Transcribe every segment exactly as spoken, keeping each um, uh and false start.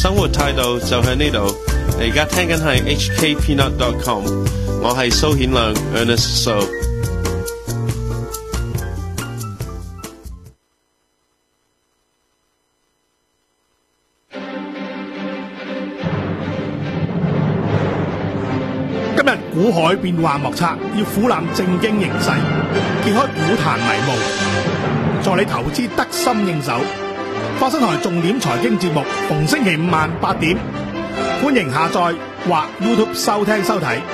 生活態度就喺呢度。你而家聽緊係 H K Peanut dot com， 我係蘇顯亮 Ernest So。 今日股海變幻莫測，要俯覽正經形勢，揭開股壇迷霧，助你投資得心應手。花生台重點財經節目，逢星期五晚八點，歡迎下載或 YouTube 收聽收睇。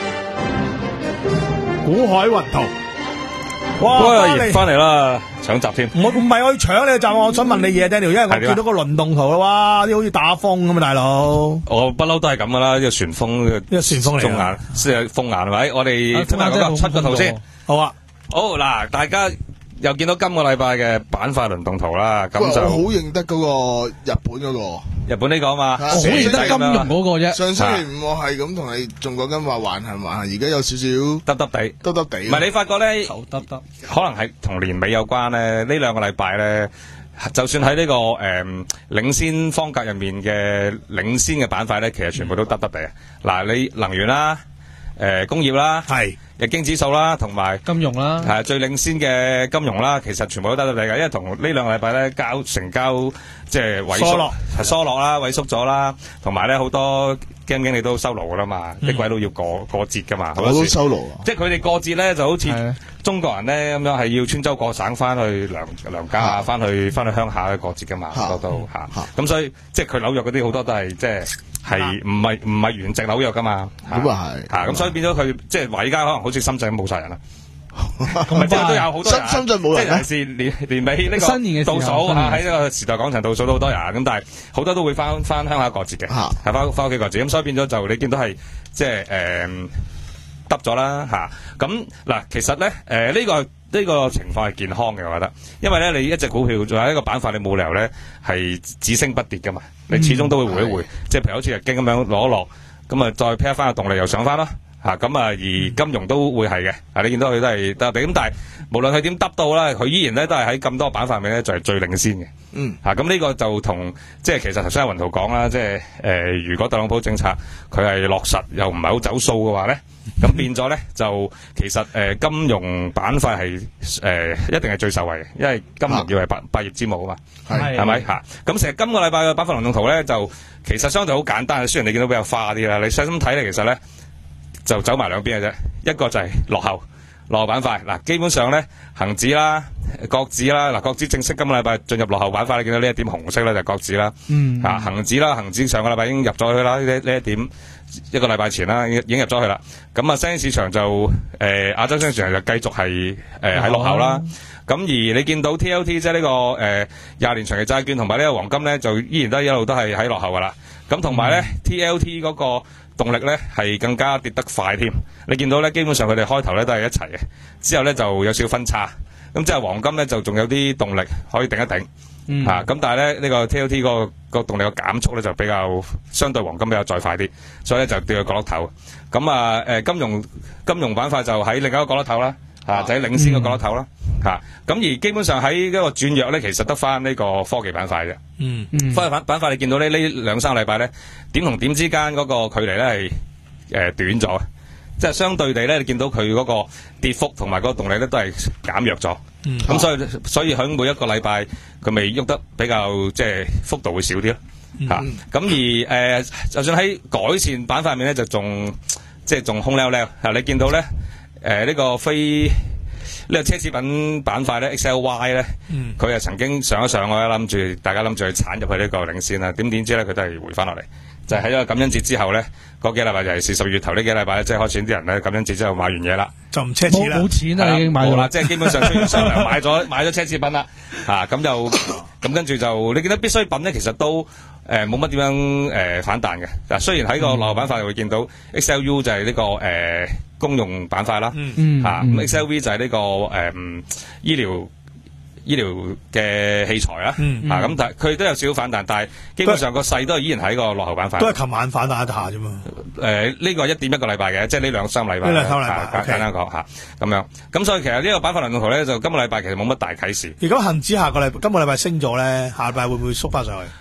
股海雲圖，哇！ 翻嚟啦，搶集添。 我唔係我要搶你嘅集，我想問你嘢 Daniel，因為我見到個輪動圖啦，哇！啲好似打風咁啊，大佬。 我不嬲都係咁噶啦，呢個旋風，呢個旋風嚟。 中眼，即係風眼係咪？我哋聽下嗰個出個圖先。 好啊。 好嗱，大家又見到今個禮拜嘅板塊輪動圖啦，咁就我好認得嗰個日本嗰個， 日本呢個啊嘛， 我好認得金融嗰個啫。 上星期五我係咁同你仲講緊話橫行橫行，而家有少少耷耷地， 耷耷地。 唔係你發覺咧， 頭耷耷， 可能係同年尾有關咧。呢兩個禮拜咧，就算喺呢個誒領先方格入面嘅領先嘅板塊咧，其實全部都耷耷地啊！嗱，你能源啦，誒工業啦， 係。 日經指數啦，同埋金融啦， 係最領先嘅金融啦，其實全部都得得地嘅，因為同呢兩個禮拜咧交成交即係萎縮，係疏落啦，萎縮咗啦，同埋咧好多基金經理都收爐噶啦嘛，啲鬼佬要過過節噶嘛， 我都收爐啊！ 即係佢哋過節咧就好似中國人咧咁樣係要穿州過省翻去娘娘家啊，翻去翻去鄉下去過節噶嘛，好多都嚇，咁所以即係佢紐約嗰啲好多都係即係。係唔係唔係原籍紐約噶嘛？ 咁啊係， 嚇咁所以變咗佢即係華爾街可能好似深圳冇晒人啦，咁即係都有好多人。 深圳冇人， 即係尤其是年年尾呢個新年嘅倒數嚇，喺呢個時代廣場倒數都好多人，咁但係好多都會翻翻鄉下過節嘅，係翻翻屋企過節，咁所以變咗就你見到係即係誒耷咗啦嚇。咁嗱，其實咧誒呢個。呢個情況係健康嘅，我覺得，因為咧你一隻股票仲有一個板塊，你冇理由咧係只升不跌噶嘛，你始終都會回一回，即係譬如好似日經咁樣攞一落，咁啊再 pair 翻個動力又上翻啦，嚇咁啊而金融都會係嘅，啊你見到佢都係得地，咁但係無論佢點耷到啦，佢依然咧都係喺咁多板塊入面咧就係最領先嘅， 嗯嚇咁呢個就同即係其實頭先阿雲圖講啦，即係誒如果特朗普政策佢係落實又唔係好走數嘅話咧。咁變咗咧，就其實誒、呃、金融板塊係誒一定係最受惠嘅，因為金融要係百百業之母啊嘛，係係咪嚇？咁成日今個禮拜嘅板塊輪動圖咧，就其實相對好簡單，雖然你見到比較花啲啦，你細心睇咧，其實咧就走埋兩邊嘅啫，一個就係落後落後板塊嗱，基本上咧恒指啦、國指啦，嗱國指正式今個禮拜進入落後板塊，你見到呢一點紅色咧就係國指啦，嗯啊恒指啦，恒指上個禮拜已經入咗去啦，呢呢一點。一個禮拜前啦，已經入咗去啦。咁啊，新興市場就誒、呃、亞洲新興市場就繼續係誒喺落後啦。咁、嗯、而你見到 T L T 即係呢個誒廿、呃、年長期債券同埋呢個黃金咧，就依然都一路都係喺落後噶啦。咁同埋咧 T L T 嗰個動力咧係更加跌得快添。你見到咧，基本上佢哋開頭咧都係一齊嘅，之後咧就有少少分叉。咁即係黃金咧就仲有啲動力可以頂一頂。嗯，吓咁、啊，但係咧呢、這個 T L T 個個動力個減速咧就比較相對黃金比較再快啲，所以咧就掉去角落頭。咁啊，誒、呃，金融金融板塊就喺另一個角落頭啦，吓、啊、就喺領先嘅角落頭啦，吓、嗯。咁、啊、而基本上喺呢個轉弱咧，其實得翻呢個科技板塊嘅。嗯嗯，科技板板塊你見到呢呢兩三個禮拜咧，點同點之間嗰個距離咧係誒短咗。即係相對地咧，你見到佢嗰個跌幅同埋嗰個動力咧都係減弱咗。咁、嗯、所以所以喺每一個禮拜佢咪喐得比較即係幅度會少啲咯。嚇、嗯！咁、啊、而誒、呃，就算喺改善板塊面咧，就仲即係仲空溜溜。嚇！你見到咧誒呢、呃這個非呢、這個奢侈品板塊咧 X L Y 咧，佢係、嗯、曾經上一上，我諗住大家諗住去鏟入去呢個領先啦。點點知咧佢都係回翻落嚟。就喺個感恩節之後咧，嗰幾禮拜尤其是十月頭呢幾禮拜咧，即係開始啲人咧感恩節之後買完嘢啦， 就唔奢侈啦， 冇錢啦，已經買咗啦，即係基本上出商量買咗買咗奢侈品啦，嚇咁就咁跟住就你見到必需品咧，其實都誒冇乜點樣誒、呃、反彈嘅嗱。雖然喺個落後板塊會見到 X L U 就係呢、這個誒、呃、公用板塊啦，嚇咁、嗯啊嗯、X L V 就係呢、這個誒、呃、醫療。醫療嘅器材啦，嗯、啊咁但係佢都有少少反彈，但係基本上個勢都係依然喺個落後板塊。 都係琴晚反彈一下啫嘛。 誒、呃，呢、這個一點一個禮拜嘅，即係呢兩三禮拜。呢兩三禮拜，簡單講吓，咁樣。咁所以其實呢個板塊輪動圖咧，就今個禮拜其實冇乜大啟示。 如果恒指下個禮，今個禮拜升咗咧，下禮拜會唔會縮翻上去？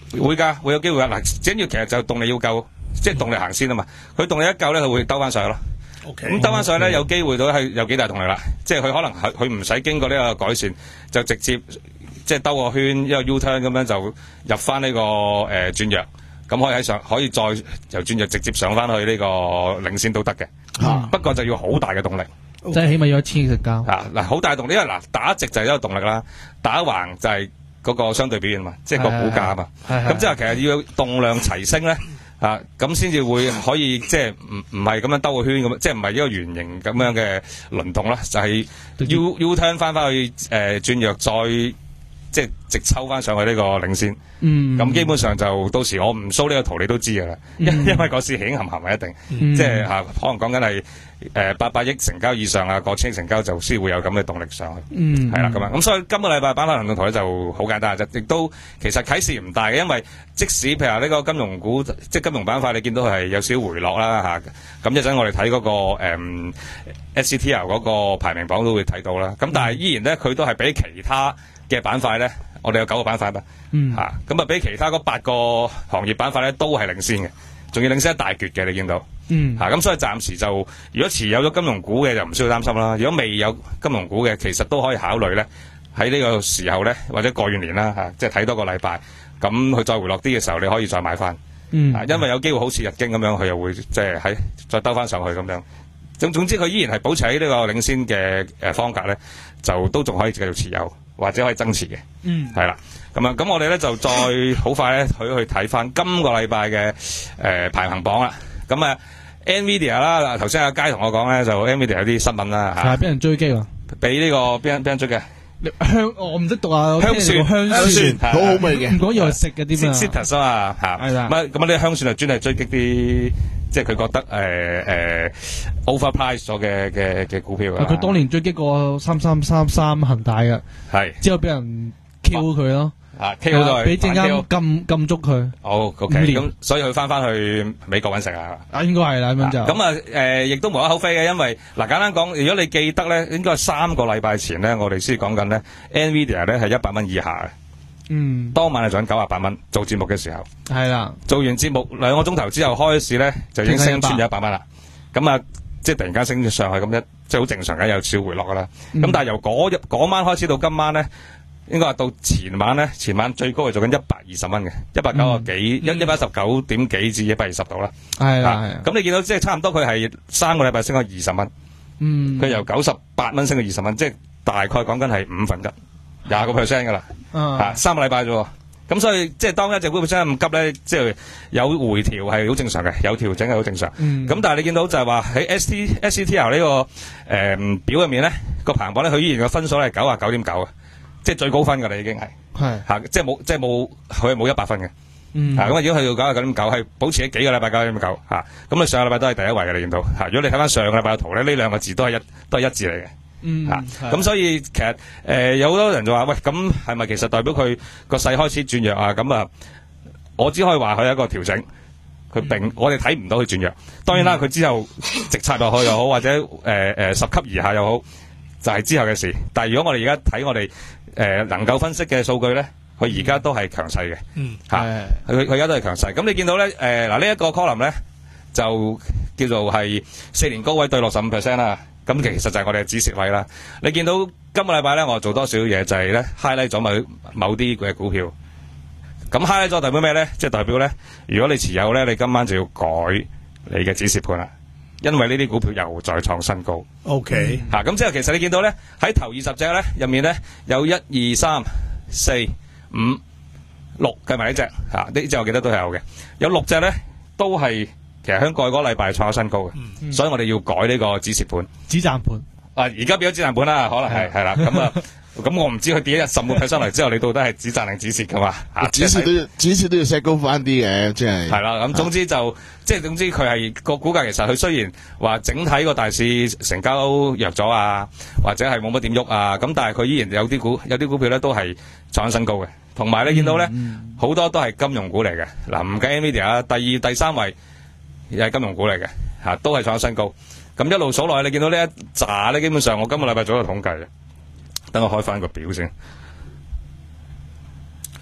會㗎，會有機會㗎。嗱，主要其實就動力要夠，即係動力行先啊嘛。佢動力一夠咧，佢會兜翻上去咯。咁兜翻上去咧，有機會到係有幾大動力啦。即係佢可能係佢唔使經過呢個改善，就直接即係兜個圈一個 U turn 咁樣就入翻呢、這個誒、呃、轉弱，咁可以喺上可以再由轉弱直接上翻去呢個領先都得嘅。嗯、不過就要好大嘅動力， 即係起碼要一千成交。 啊嗱，好大動力，因為嗱打直就係一個動力啦，打橫就係嗰個相對表現嘛，即係個股價啊嘛。咁即係其實要動量齊升咧。啊，咁先至會可以即係唔唔係咁樣兜個圈咁，即係唔係一個圓形咁樣嘅輪動啦，就係、是、U U turn 翻翻去誒、呃、轉弱，再即係直抽翻上去呢個領先。嗯，咁基本上就到時我唔 show 呢個圖你都知噶啦，因、嗯、因為個市起冚冚係一定，嗯、即係吓可能講緊係誒八百億成交以上啊，過千億成交就先會有咁嘅動力上去。嗯，係啦咁樣，咁所以今個禮拜板塊行動圖咧就好簡單啫，亦都其實啟示唔大嘅，因為即使譬如話呢個金融股，即係金融板塊，你見到係有少少回落啦吓，咁一陣我哋睇嗰個誒 S C T L 嗰個排名榜都會睇到啦，咁但係依然咧佢都係比其他嘅板塊咧。我哋有九個板塊嘛，嗯，吓咁啊，比其他嗰八個行業板塊咧都係領先嘅，仲要領先一大橛嘅，你見到，嗯，吓咁、啊、所以暫時就如果持有咗金融股嘅就唔需要擔心啦。如果未有金融股嘅，其實都可以考慮咧喺呢個時候咧，或者過完年啦吓、啊，即係睇多個禮拜，咁佢再回落啲嘅時候，你可以再買翻，嗯、啊，因為有機會好似日經咁樣，佢又會即係喺再兜翻上去咁樣。總總之佢依然係保持喺呢個領先嘅誒方格咧，就都仲可以繼續持有。或者可以增持嘅，嗯，係啦，咁啊，咁我哋咧就再好快咧去去睇翻今個禮拜嘅誒排行榜啦。咁啊 ，Nvidia 啦，頭先阿佳同我講咧，就 Nvidia 有啲新聞啦嚇，係俾人追擊啊，俾呢個邊人邊人追嘅香，我唔識讀啊，香蒜香蒜，好好味嘅，唔講以為食嘅啲咩 citrus 啊嚇，係啦，咁啊咁啊啲香蒜係專係追擊啲。即係佢覺得誒誒、呃呃、overprice 咗嘅嘅嘅股票啊！佢當年追擊過三三三三恒大嘅，係之後俾人 Q 佢咯，啊 Q 咗，俾證監禁禁足佢。好 OK，咁所以佢翻翻去美國揾食啊！啊應該係啦咁樣就咁啊誒，亦都無可厚非嘅，因為嗱、啊、簡單講，如果你記得咧，應該係三個禮拜前咧，我哋先講緊咧 Nvidia 咧係一百蚊以下嘅。嗯，當晚係賺九十八蚊做節目嘅時候，係啦，做完節目兩個鐘頭之後開市咧就已經升穿咗一百蚊啦。咁啊，即係突然間升咗上去咁一，即係好正常嘅，有少回落噶啦。咁、嗯、但係由嗰日嗰晚開始到今晚咧，應該話到前晚咧，前晚最高係做緊一百二十蚊嘅，一百九十幾，一一百一十九點幾至一百二十度啦。係啦，係。咁你見到即係差唔多佢係三個禮拜升咗二十蚊。嗯，佢由九十八蚊升到二十蚊，即係大概講緊係五分一。廿個 percent 噶啦，啊三個禮拜啫，咁所以即係當一隻股票升咁急咧，即係有回調係好正常嘅，有調整係好正常。咁、嗯、但係你見到就係話喺 S T S C T L 呢、這個誒、呃、表入面咧，個排行榜咧，佢依然嘅分數咧係九啊九點九啊，即係最高分噶啦已經係，係吓即係冇即係冇佢係冇一百分嘅，嗯、啊咁啊如果去到九啊九點九係保持咗幾個禮拜九點九吓，咁啊上個禮拜都係第一位嘅你見到吓，如果你睇翻上個禮拜嘅圖咧，呢兩個字都係一都係一致嚟嘅。嗯，吓咁、啊、所以其實誒、呃、有好多人就話喂，咁係咪其實代表佢個勢開始轉弱啊？咁啊，我只可以話佢係一個調整，佢並、嗯、我哋睇唔到佢轉弱。當然啦，佢、嗯、之後直插落去又好，或者誒誒、呃、十級以下又好，就係、是、之後嘅事。但係如果我哋而家睇我哋誒、呃、能夠分析嘅數據咧，佢而家都係強勢嘅。嗯，吓佢佢而家都係強勢。咁你見到咧誒嗱呢一個 column 咧就叫做係四年高位對六十五 percent 啦。咁其實就係我哋嘅止蝕位啦。你見到今個禮拜咧，我做多少嘢就係咧 highlight 咗某某啲嘅股票。咁 highlight 咗代表咩咧？即係代表咧，如果你持有咧，你今晚就要改你嘅止蝕盤啦。因為呢啲股票又再創新高。OK。嚇，咁之後其實你見到咧喺頭二十隻咧入面咧有一二三四五六計埋呢隻嚇，呢隻我記得都係有嘅。有六隻咧都係。其實香港嗰個禮拜創咗新高嘅，嗯、所以我哋要改呢個止蝕盤、止賺盤。啊，而家變咗止賺盤啦，可能係係啦。咁啊，咁我唔知佢跌一十五 percent 嚟之後，你到底係止賺定止蝕噶嘛？啊，止蝕都要止蝕都要 set 高翻啲嘅，即係。係啦，咁總之就即係總之佢係個股價，其實佢雖然話整體個大市成交弱咗啊，或者係冇乜點喐啊，咁但係佢依然有啲股有啲股票咧都係創咗新高嘅。同埋你見到咧好、嗯嗯、多都係金融股嚟嘅。嗱，唔計 Nvidia 啊，第二、第三位。又係金融股嚟嘅，吓、啊、都係創咗新高。咁一路數落去，你見到呢一紮咧，基本上我今個禮拜做一個統計嘅。等我開翻個表先。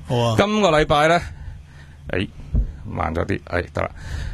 好啊。 今個禮拜咧，誒慢咗啲，誒得啦，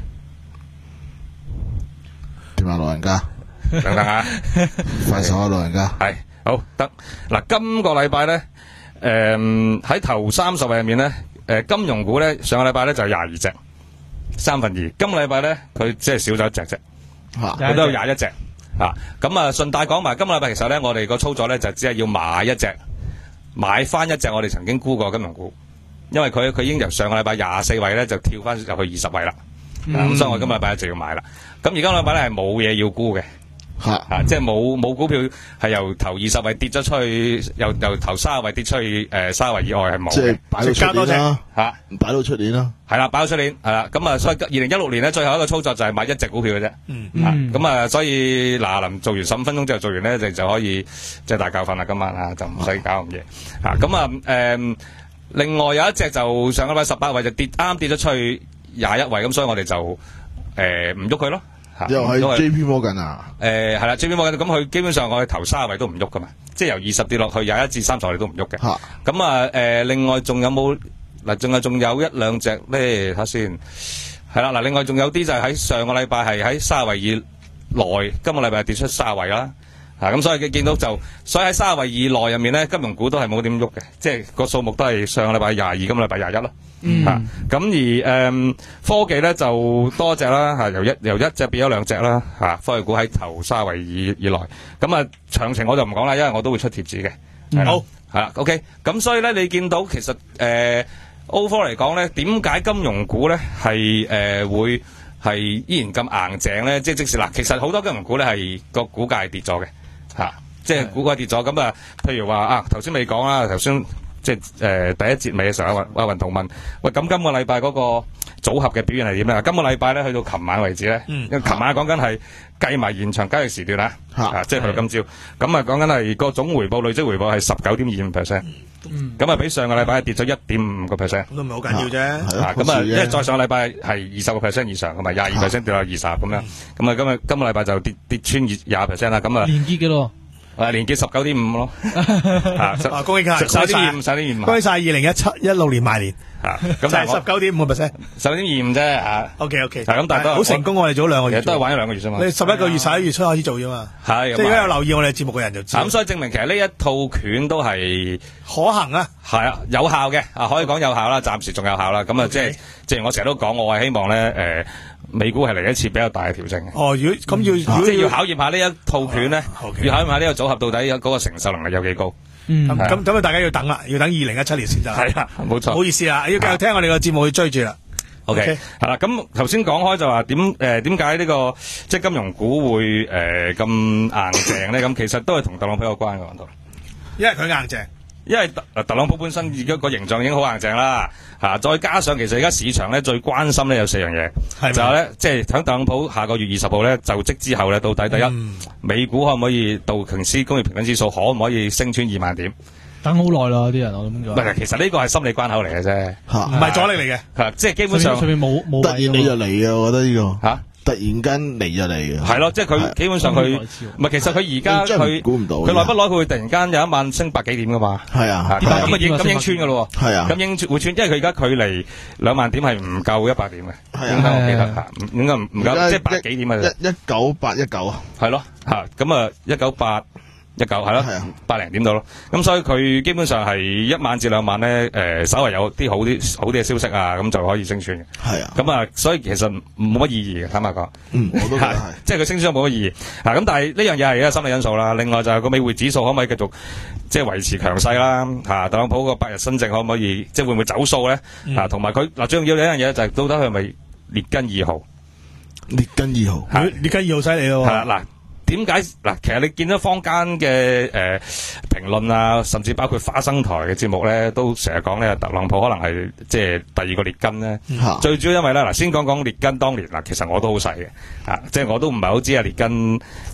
點啊，老人家？ 等等啊， 快手啊，老人家。 係好得嗱，今個禮拜咧，誒喺頭三十位入面咧，誒金融股咧上個禮拜咧就廿二隻，三分二。今個禮拜咧佢只係少咗一隻啫，佢都有廿一隻。啊，咁啊順帶講埋，今個禮拜其實咧我哋個操作咧就只係要買一隻，買翻一隻我哋曾經沽過金融股，因為佢佢已經由上個禮拜廿四位咧就跳翻入去二十位啦，咁、嗯啊、所以我今個禮拜就要買啦。咁而家個禮拜咧係冇嘢要沽嘅。吓、啊，即係冇冇股票係由頭二十位跌咗出去，由由頭三十位跌出去，誒三十位以外係冇嘅。即係擺到出年啦， 吓， 擺到出年啦。係啦，擺到出年，係啦。咁啊，所以二零一六年咧，最後一個操作就係買一隻股票嘅啫。嗯嗯。咁啊，所以嗱，臨做完十五分鐘之後做完咧，就就可以即係大覺瞓啦。今晚啊，就唔使搞咁夜。吓，咁啊，誒，另外有一隻就上個禮拜十八位就跌，啱跌咗出去廿一位，咁所以我哋就誒唔喐佢咯。 又係 J P Morgan 啊？ 誒係啦 ，J P Morgan 咁佢基本上我哋頭三位都唔喐噶嘛，即係由二十跌落去廿一至三十我哋都唔喐嘅。咁啊誒，另外仲有冇嗱？仲有仲有一兩隻咧，睇下先。係啦嗱，另外仲有啲就係喺上個禮拜係喺三十位以內，今個禮拜跌出三十位啦。啊咁，所以佢見到就，所以喺三十位以內入面咧，金融股都係冇點喐嘅，即係個數目都係上個禮拜廿二，今個禮拜廿一咯。嗯，吓、啊、咁而誒、嗯、科技咧就多隻啦，吓、啊、由一由一隻變咗兩隻啦，吓、啊、科技股喺頭三位以以內，咁啊詳情我就唔講啦，因為我都會出貼紙嘅。 嗯、好係啦 ，OK， 咁所以咧你見到其實誒 overall 嚟講咧，點解金融股咧係誒會係依然咁硬淨咧？即係即使嗱，其實好多金融股咧係個股價係跌咗嘅，吓、啊、即係股價跌咗，咁啊譬如話啊頭先未講啦，頭先。即係誒、呃、第一節尾嘅時候，阿阿雲圖問：喂，咁今個禮拜嗰個組合嘅表現係點咧？今個禮拜咧去到琴晚為止咧，嗯、因為琴晚講緊係計埋延長交易時段啦，啊，啊即係去到今朝，咁啊講緊係個總回報累積回報係十九點二五 percent，咁啊比上個禮拜跌咗一點五個 percent，咁都唔係好緊要啫。 咁啊，因為再上個禮拜係二十個 percent 以上，咁啊廿二 percent 跌到二十咁樣，咁啊今日今個禮拜就跌跌穿二廿 percent 啦，咁啊連結嘅咯。誒，連結十九點五咯，啊， 恭喜晒， 十九點二五，十九點二五， 恭喜晒，二零一七一六年賣年， 啊， 咁就係十九點五個 percent，十九點二五啫，啊 ，OK OK， 咁但係都好成功，我哋做咗兩個月， 都係玩咗兩個月啫嘛， 你十一個月十一月初開始做啫嘛，係，即係如果有留意我哋節目嘅人就知， 咁所以證明其實呢一套拳都係可行啊， 係啊，有效嘅，啊，可以講有效啦，暫時仲有效啦，咁啊，即係，正如我成日都講，我係希望咧，誒。美股係嚟一次比較大嘅調整嘅。 哦，如果咁要， 嗯、即係要考驗下呢一套拳咧，哦 okay、要考驗下呢個組合到底有嗰個承受能力有幾高。 嗯，咁咁咁啊，大家要等啦，要等二零一七年先得。 係啦，冇錯。 唔好意思啊，要繼續聽我哋個節目去追住啦。 OK，係啦，咁頭先講開就話點誒點解呢個即係金融股會誒咁、呃、硬淨咧？咁其實都係同特朗普有關嘅，講到。 因為佢硬淨。 因為特特朗普本身而家個形象已經好硬淨啦，吓、啊、再加上其實而家市場咧最關心咧有四樣嘢，就係咧即係喺特朗普下個月二十號咧就職之後咧，到底第一、嗯、美股可唔可以道瓊斯工業平均指數可唔可以升穿二萬點？ 等好耐啦，啲人我諗咗。 唔係，其實呢個係心理關口嚟嘅啫， 唔係阻力嚟嘅， 係即係基本上上面冇冇。 突然你就嚟嘅，我覺得呢、這個吓。啊突然間嚟就嚟嘅， 係咯，即係佢基本上佢唔係，其實佢而家佢估唔到， 佢耐不耐佢會突然間有一晚升百幾點噶嘛？ 係啊， 咁啊應咁應穿噶咯， 係啊， 咁應會穿，因為佢而家距離兩萬點係唔夠一百點嘅， 係啊，我記得吓，應該唔唔夠，即係百幾點啊？ 一一九八一九啊， 係咯吓，咁啊一九八。一嚿係咯，百零點到咯，咁所以佢基本上係一晚至兩晚咧，誒，稍為有啲好啲好啲嘅消息啊，咁就可以升穿嘅。係啊，咁啊，所以其實冇乜意義嘅，坦白講。嗯，我都覺得係，即係佢升穿冇乜意義。啊，咁但係呢樣嘢係一個心理因素啦。另外就係個美匯指數可唔可以繼續即係維持強勢啦？吓，特朗普個百日新政可唔可以即係會唔會走數咧？啊，同埋佢嗱最重要呢一樣嘢就係到底佢係咪列根二號？ 列根二號， 列根二號犀利咯。 係啦，嗱。點解嗱？其實你見到坊間嘅誒評論啊，甚至包括花生台嘅節目咧，都成日講咧，特朗普可能係即係第二個列根咧。嗯、最主要因為咧，嗱先講講列根當年嗱，其實我都好細嘅，啊，即係我都唔係好知啊列根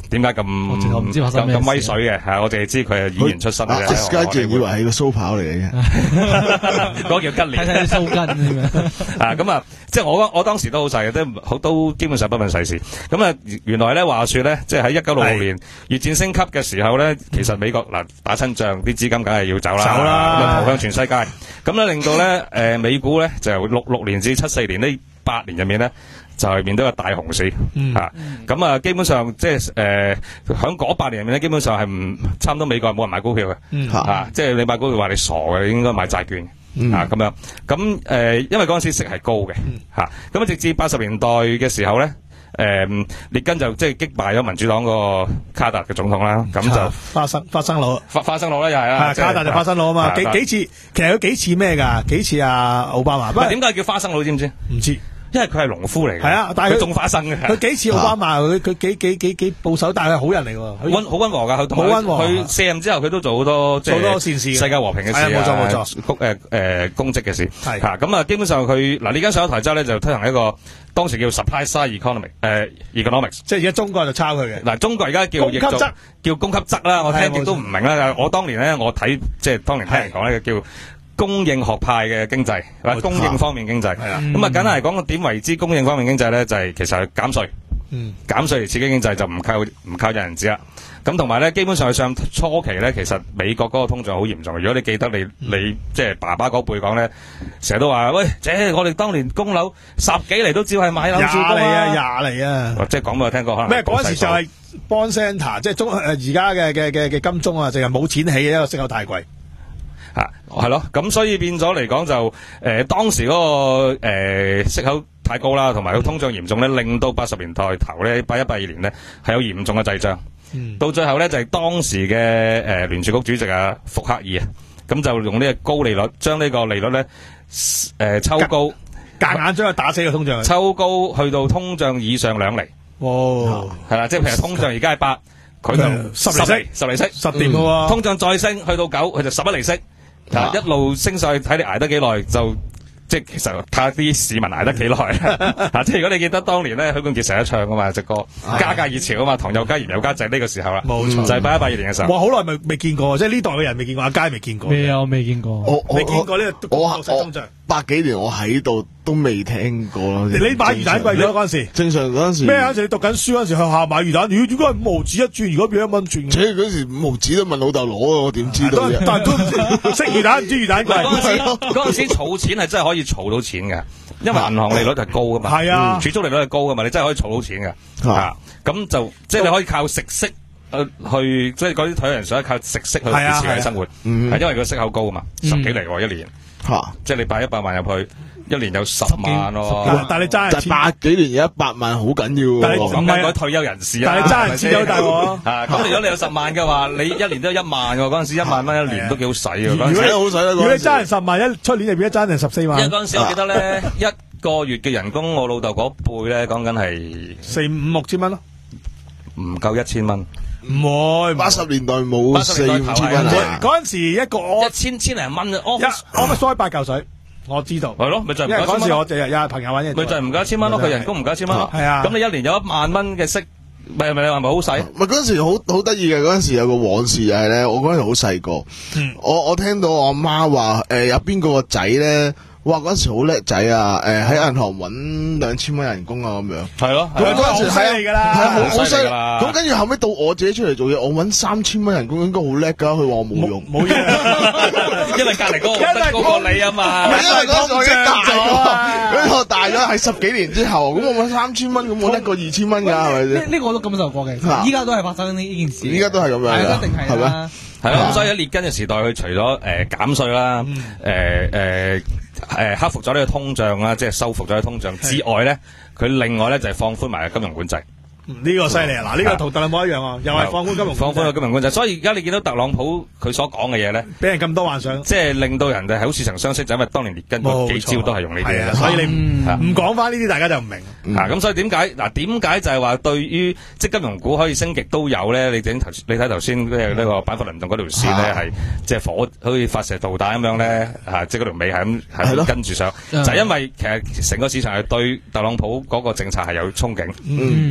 點解咁唔知發生咩咁威水嘅？係我淨係知佢係演員出身嘅。 啊，家仲以為係個蘇跑嚟嘅啫， 嗰個叫吉連。 睇睇啲鬚根咁樣。 啊，咁啊，即係我我當時都好細嘅，都好都基本上不問世事。咁啊，原來咧話說咧，即係喺一九六六年越戰升級嘅時候咧，其實美國嗱打親仗，啲資金梗係要走啦， 走啦， 咁投向全世界。咁咧令到咧誒美股咧就由六六年至七四年呢八年入面咧。就係面對個大熊市，嚇咁啊！基本上即係誒，喺嗰八年入面咧，基本上係唔差唔多美國係冇人買股票嘅，嚇！即係你買股票話你傻嘅，你應該買債券，嚇咁樣。咁誒，因為嗰陣時息係高嘅，嚇咁啊！直至八十年代嘅時候咧，誒列根就即係擊敗咗民主黨個卡特嘅總統啦，咁就花生花生佬， 花花生佬啦，又係啦， 卡特就花生佬啊嘛，幾幾次其實有幾次咩㗎？幾次啊奧巴馬？ 唔係點解叫花生佬？知唔知？ 唔知。 因為佢係農夫嚟嘅， 係啊，但係佢種花生嘅。 佢幾次奧巴馬，佢佢幾幾幾幾保守，但係好人嚟喎。 溫好溫和㗎，佢好溫和。 佢卸任之後，佢都做好多即係好多善事， 世界和平嘅事啊， 冇錯冇錯， 公誒誒公職嘅事。 係嚇咁啊，基本上佢嗱呢間上咗台之後咧，就推行一個當時叫 supply side economy 誒 economics， 即係而家中國就抄佢嘅。 嗱，中國而家叫供給側叫供給側啦，我聽極都唔明啦。我當年咧，我睇即係當年聽人講咧叫。供應學派嘅經濟，或者供應方面經濟，咁啊，簡單嚟講，點為之供應方面經濟咧？就係、是、其實係減稅，嗯、減稅嚟刺激經濟就唔靠唔靠印銀紙啦。咁同埋咧，基本上上初期咧，其實美國嗰個通脹好嚴重。如果你記得你你即係爸爸嗰輩講咧，成日都話喂，姐，我哋當年供樓十幾厘都照係買樓住㗎啊，廿厘啊， 即係講俾我聽過，可能咩嗰陣時就係 Bond Center， 即係中誒而家嘅嘅嘅嘅金鐘啊，淨係冇錢起嘅，一個息口太貴。 啊，係咯，咁所以變咗嚟講就誒、呃、當時嗰、那個誒、呃、息口太高啦，同埋個通脹嚴重咧，令到八十年代頭咧，八一八二年咧係有嚴重嘅滯脹，嗯、到最後咧就係、是、當時嘅誒聯儲局主席啊福克爾啊，咁就用呢個高利率將呢個利率咧誒、呃、抽高， 夾硬將佢打死個通脹， 抽高去到通脹以上兩厘，哇，係啦，即係譬如通脹而家係八，佢就十厘息，十厘息， 十點嘅喎， 通脹再升去到九，佢就十一厘息。啊、一路升上去睇你捱得幾耐，就即係其實睇下啲市民捱得幾耐啊！即係如果你記得當年咧，許冠傑成日唱噶嘛隻歌，加價熱潮啊嘛，糖又加鹽又加，就係呢個時候啦。冇錯，就係八一八二年嘅時候。 我好耐未未見過，即係呢代嘅人未見過，阿佳未見過。 未啊，我未見過。 我未見過呢個我通脹。 百幾年我喺度都未聽過咯。 你買魚蛋貴咗嗰陣時， 正常嗰陣時咩啊？嗰陣時你讀緊書嗰陣時，向下買魚蛋，如果如果係五毫子一轉，如果變一蚊轉， 且嗰時五毫子都問老豆攞啊，我點知道啫？ 但係都唔識魚蛋，唔知魚蛋貴。 嗰陣時嗰陣時儲錢係真係可以儲到錢嘅，因為銀行利率係高噶嘛， 係啊， 儲蓄利率係高噶嘛，你真係可以儲到錢嘅。啊，咁就即係你可以靠食息去，即係嗰啲退休人想靠食息去維持佢生活，係因為個息口高啊嘛，十幾厘喎一年。吓，即係你擺一百萬入去，一年有十萬咯。 但係你揸就百幾年有一百萬，好緊要。 但係講緊嗰退休人士啊， 但係你揸人錢好大喎。 啊，咁如果你有十萬嘅話，你一年都有一萬喎。嗰陣時一萬蚊一年都幾好使啊。 如果你好使啦，如果你揸人十萬，一出年就變咗揸人十四萬。 因為嗰陣時我記得咧，一個月嘅人工，我老豆嗰輩咧講緊係四五六千蚊咯， 唔夠一千蚊。 唔會， 八十年代冇四五千蚊啊！ 嗰陣時一個一千千零蚊， 我我咪收八嚿水，我知道。 係咯，咪就係唔夠一千蚊。因為嗰陣時我日日有朋友揾嘢， 咪就係唔夠一千蚊咯，佢人工唔夠一千蚊咯。 係啊，咁你一年有一萬蚊嘅息，咪咪你話咪好使？ 咪嗰陣時好好得意嘅，嗰陣時有個往事就係咧，我嗰陣時好細個，我我聽到我阿媽話誒有邊個個仔咧。哇！嗰陣時好叻仔啊！誒喺銀行揾兩千蚊人工啊咁樣。係咯，咁嗰陣時好犀利㗎啦， 係好好犀利。咁跟住後尾到我自己出嚟做嘢，我揾三千蚊人工應該好叻㗎。佢話我冇用， 冇嘢，因為隔離嗰個高過你啊嘛。 因為嗰陣時我已經大咗，嗰陣我大咗係十幾年之後，咁我揾三千蚊，咁我叻過二千蚊㗎，係咪先？ 呢呢個我都感受過嘅，依家都係發生呢件事。 依家都係咁樣， 係一定係啦。 係啦，咁所以喺列根嘅時代，佢除咗誒減稅啦，誒誒誒克服咗呢個通脹啦，即係收復咗呢個通脹之外咧，佢另外咧就係放寬埋金融管制。 呢個犀利啊！嗱，呢個同特朗普一樣啊，又係放寬金融， 放寬咗金融管制。所以而家你見到特朗普佢所講嘅嘢咧， 俾人咁多幻想， 即係令到人哋係好似曾相識，就因為當年列根嗰幾招都係用呢啲。 所以你唔唔講翻呢啲，大家就唔明。 啊，咁所以點解嗱？點解就係話對於即係金融股可以升極都有咧？你整頭你睇頭先呢個板塊輪動嗰條線咧，係即係火好似發射導彈咁樣咧，嚇！即係嗰條尾係咁係咁跟住上，就係因為其實成個市場係對特朗普嗰個政策係有憧憬，即係就算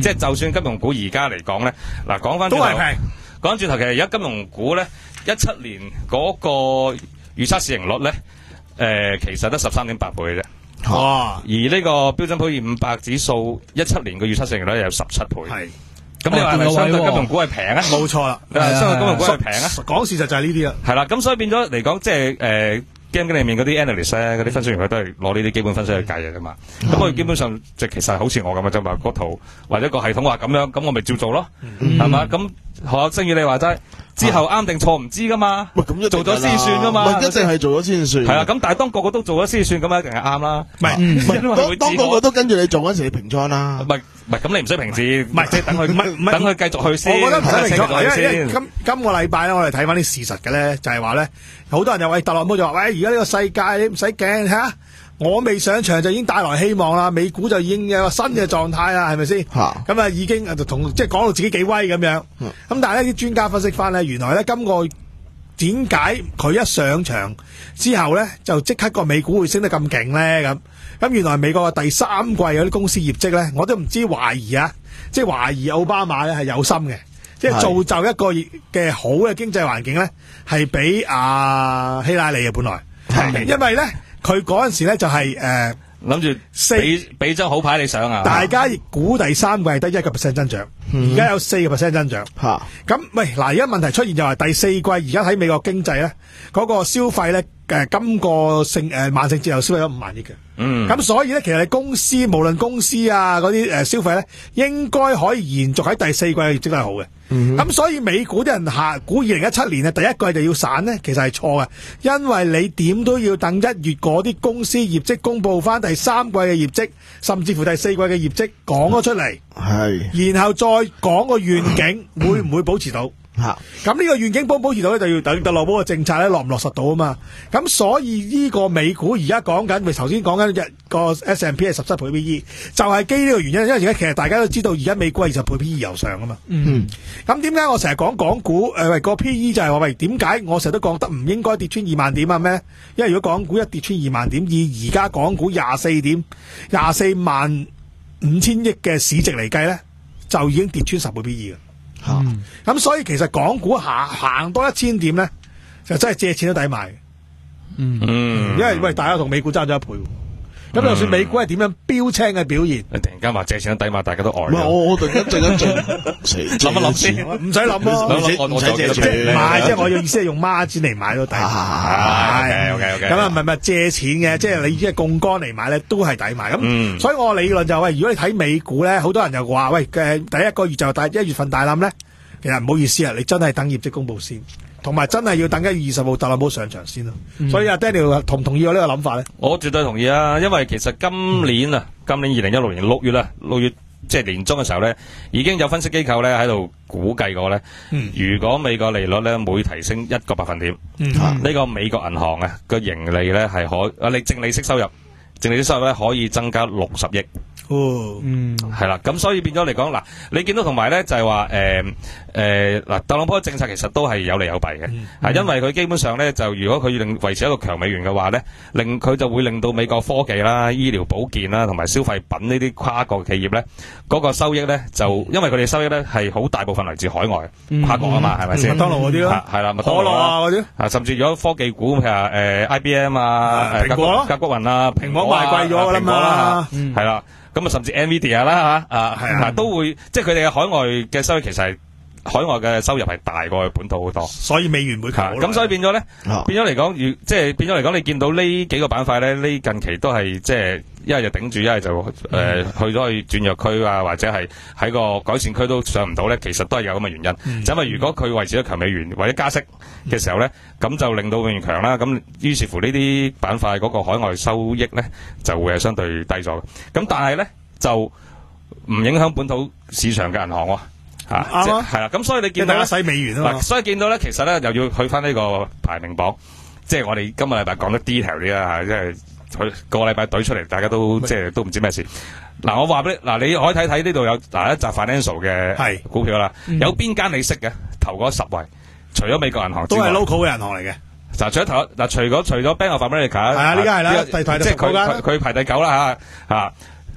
算金融股而家嚟講咧，嗱講翻都係平。 講翻轉頭，其實而家金融股咧，一七年嗰個預測市盈率咧，誒、呃、其實得十三點八倍嘅啫。 哇！ 而呢個標準普爾五百指數一七年嘅預測市盈率有十七倍。 係。 咁你話係咪相對金融股係平啊？ 冇錯啦， 相對金融股係平啊？ 講事實就係呢啲啦。 係啦，咁所以變咗嚟講，即係誒。基金經理面嗰啲 analyst 咧，嗰啲分析員佢都係攞呢啲基本分析去計嘅啫嘛。咁我、嗯、基本上即係其實好似我咁嘅啫嘛，個圖或者個系統話咁樣，咁我咪照做咯，係嘛、嗯？咁學正如你話齋，之後啱定錯唔知噶嘛。喂，咁做咗先算噶嘛。 唔一定係做咗先算。 係啊，咁但係當個個都做咗先算，咁一定係啱啦。 唔係，唔係當個個都跟住你做嗰陣時，你平倉啦。 唔係唔係，咁你唔使平字，唔係即係等佢，等佢繼續去先。 我覺得唔使平倉，因為因為先今今個禮拜咧，我哋睇翻啲事實嘅咧，就係話咧，好多人就話特朗普就話，喂，而家呢個世界你唔使驚嚇，我未上場就已經帶來希望啦，美股就已經有個新嘅狀態啦，係咪先？咁啊已經就同即係講到自己幾威咁樣。咁、嗯、但係呢啲專家分析翻咧，原來咧今個點解佢一上場之後咧，就即刻個美股會升得咁勁咧？咁咁原來美國嘅第三季有啲公司業績咧，我都唔知懷疑啊，即係懷疑奧巴馬咧係有心嘅，即係造就一個嘅好嘅經濟環境咧，係俾阿希拉里嘅本來，因為咧佢嗰陣時咧就係誒諗住俾俾張好牌你上啊， 大家估第三季係得一個 percent 增長，而家、嗯、有四個 percent 增長，吓咁喂嗱，而家問題出現就係第四季而家喺美國經濟咧嗰個消費咧誒今個聖誒萬聖節又消費咗五萬億嘅。嗯，咁所以咧，其實你公司無論公司啊嗰啲誒消費咧，應該可以延續喺第四季嘅業績都係好嘅。咁、嗯、所以美股啲人下估二零一七年咧第一季就要散咧，其實係錯嘅，因為你點都要等一月嗰啲公司業績公布翻第三季嘅業績，甚至乎第四季嘅業績講咗出嚟，係，然後再講個願景會唔會保持到。吓，咁呢個願景保唔保持到咧，就要等特朗普嘅政策咧落唔落實到啊嘛。咁所以呢個美股而家講緊，咪頭先講緊個 S and P 係十七倍 P E， 就係基於呢個原因。因為而家其實大家都知道，而家美股係二十倍 P E 由上啊嘛。嗯，咁點解我成日講港股誒喂個 P E 就係話喂點解我成日都覺得唔應該跌穿二萬點啊咩？因為如果港股一跌穿二萬點，以而家港股廿四點廿四萬五千億嘅市值嚟計咧，就已經跌穿十倍 P E 嘅。咁、嗯、所以其實港股行行多一千點咧，就真係借錢都抵買。嗯，因為喂大家同美股爭咗一倍，咁、嗯、就算美股係點樣標青嘅表現， 突然間話借錢都抵買，大家都呆。 唔係我我突然間靜一靜，諗一諗先， 唔使諗咯， 唔使借錢。 唔係，即係我嘅意思係用孖展嚟買都抵。係 ，OK OK。 咁啊唔係唔係借錢嘅，即係你即係槓桿嚟買咧，都係抵買。咁、嗯、所以我理論就係、是，如果你睇美股咧，好多人就話喂嘅第一個月就大一月份大冧咧。其實唔好意思啊，你真係等業績公布先，同埋真係要等一月二十號特朗普上場先咯。嗯、所以阿 Daniel 同唔同意我呢個諗法咧？ 我絕對同意啊，因為其實今年啊，今年二零一六年六月啦，六月即係年中嘅時候咧，已經有分析機構咧喺度估計過咧，嗯、如果美國利率咧每提升一個百分點，呢、嗯啊這個美國銀行啊個盈利咧係可啊，你淨利息收入，淨利息收入咧可以增加六十億。 哦，嗯， 係啦，咁所以變咗嚟講，嗱，你見到同埋咧就係話，誒誒，嗱，特朗普嘅政策其實都係有利有弊嘅，係、嗯、因為佢基本上咧就如果佢要令維持一個強美元嘅話咧，令佢就會令到美國科技啦、醫療保健啦同埋消費品呢啲跨國企業咧，嗰、那個收益咧就因為佢哋收益咧係好大部分嚟自海外、嗯、跨國啊嘛，係咪先？麥當勞嗰啲咯，係啦，麥當勞啊嗰啲，啊，甚至如果科技股譬如誒 I B M 啊，誒蘋果咯， 甲骨文啊， 蘋果賣貴咗噶啦嘛， 係啦。咁啊，甚至 Nvidia 啦嚇，啊係啊，都會即係佢哋嘅海外嘅收益，其實係海外嘅收入係大過本土好多， 所以美元會強。 咁所以變咗咧，變咗嚟講，如即係變咗嚟講，你見到呢幾個板塊咧，呢近期都係即係一係就頂住，一係就誒、呃、去咗去轉弱區啊，或者係喺個改善區都上唔到咧，其實都係有咁嘅原因。嗯、就因為如果佢維持咗強美元或者加息嘅時候咧，咁、嗯、就令到美元強啦。咁於是乎呢啲板塊嗰個海外收益咧就會係相對低咗。咁但係咧就唔影響本土市場嘅銀行喎。吓，係啦，咁所以你見到咧， 使美元啊嘛， 所以見到咧，其實咧又要去翻呢個排名榜，即係我哋今個禮拜講得 detail 啲啦吓，即係佢個禮拜懟出嚟，大家都即係都唔知咩事。嗱，我話俾你，嗱，你可以睇睇呢度有嗱一集 financial 嘅股票啦，有邊間你識嘅頭嗰十位，除咗美國銀行之外， 都係 local 嘅銀行嚟嘅。 嗱，除咗頭嗱，除咗除咗 Bank of America，係啊，呢家係啦，第第即係佢佢排第九啦吓吓。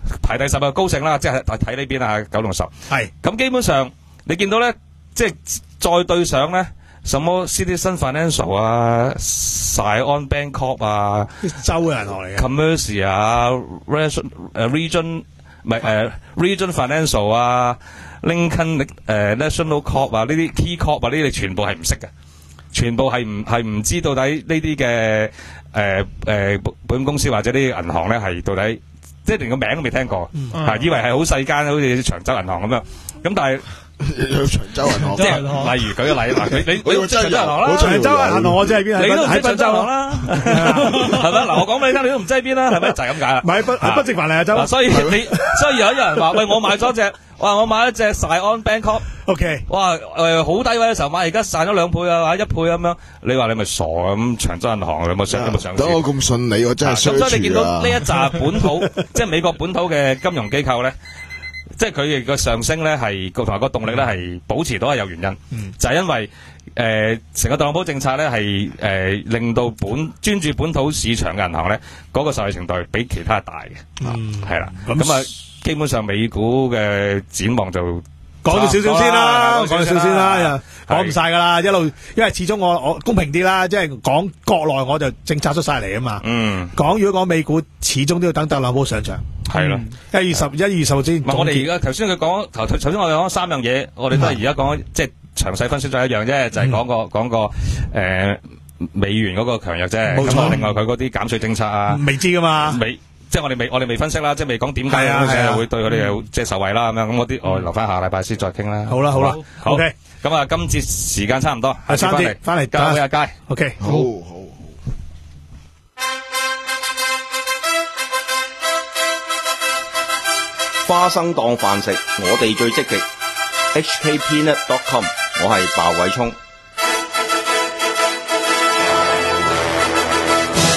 排第十嘅高盛啦，即係睇呢邊啊九龍十。 係咁基本上你見到咧，即係再對上咧，什麼 Citizen Financial 啊、Siam Bancorp 啊、 州嘅銀行嚟嘅 Commerce 啊、Region 誒 Region 唔係誒 Region Financial 啊、Lincoln 誒 National Corp 啊呢啲 Key Corp 啊呢啲你全部係唔識嘅，全部係唔係唔知到底呢啲嘅誒誒保險公司或者呢啲銀行咧係到底。即係連個名都未聽過，嚇、嗯、以為係好細間，好似長洲銀行咁樣。咁但係有長洲銀行， 即係例如舉個例嗱，你你你長洲銀行啦， 長洲銀行我知係邊， 你都唔喺知長洲銀行啦，係咪？嗱，我講俾你聽，你都唔知喺邊啦，係咪？就係咁解啦。 唔係不係不直凡嚟啊，洲。 所以你所以有一人話：喂，我買咗隻，哇！我買一隻 Siam Bancorp。O K， 哇，誒、呃、好低位嘅時候買，而家賺咗兩倍啊，或者一倍咁樣，你話你咪傻啊？咁長洲銀行有冇上有冇上市？ 等我咁順利，我真係衰住啦。咁所以你見到呢一紮本土，即係美國本土嘅金融機構咧，即係佢哋個上升咧係同埋個動力咧係保持到係有原因，嗯、就係因為誒成、呃、個特朗普政策咧係誒令到本專注本土市場嘅銀行咧嗰、那個受惠程度比其他大嘅，係啦、嗯。咁啊，基本上美股嘅展望就。 講咗少少先啦，講咗少少先啦，講唔晒噶啦，一路，因為始終我我公平啲啦，即係講國內我就政策出晒嚟啊嘛。嗯，講如果講美股，始終都要等特朗普上場。係咯，一月十一月十號先。 我哋而家頭先佢講頭頭先我哋講三樣嘢，我哋都係而家講即係詳細分析咗一樣啫，就係講個講個誒美元嗰個強弱啫。冇錯，另外佢嗰啲減稅政策啊， 未知噶嘛。 未。即係我哋未，我哋未分析啦，即係未講點解嘅會對佢哋有即係受惠啦咁樣。咁嗰啲我留翻下禮拜先再傾啦。 好啦，好啦，好 OK。 咁啊，今節時間差唔多， 下次翻嚟翻嚟交俾阿佳。 OK， 好好。 花生當飯食，我哋最積極。H K Peanut dot com， 我係鮑偉聰。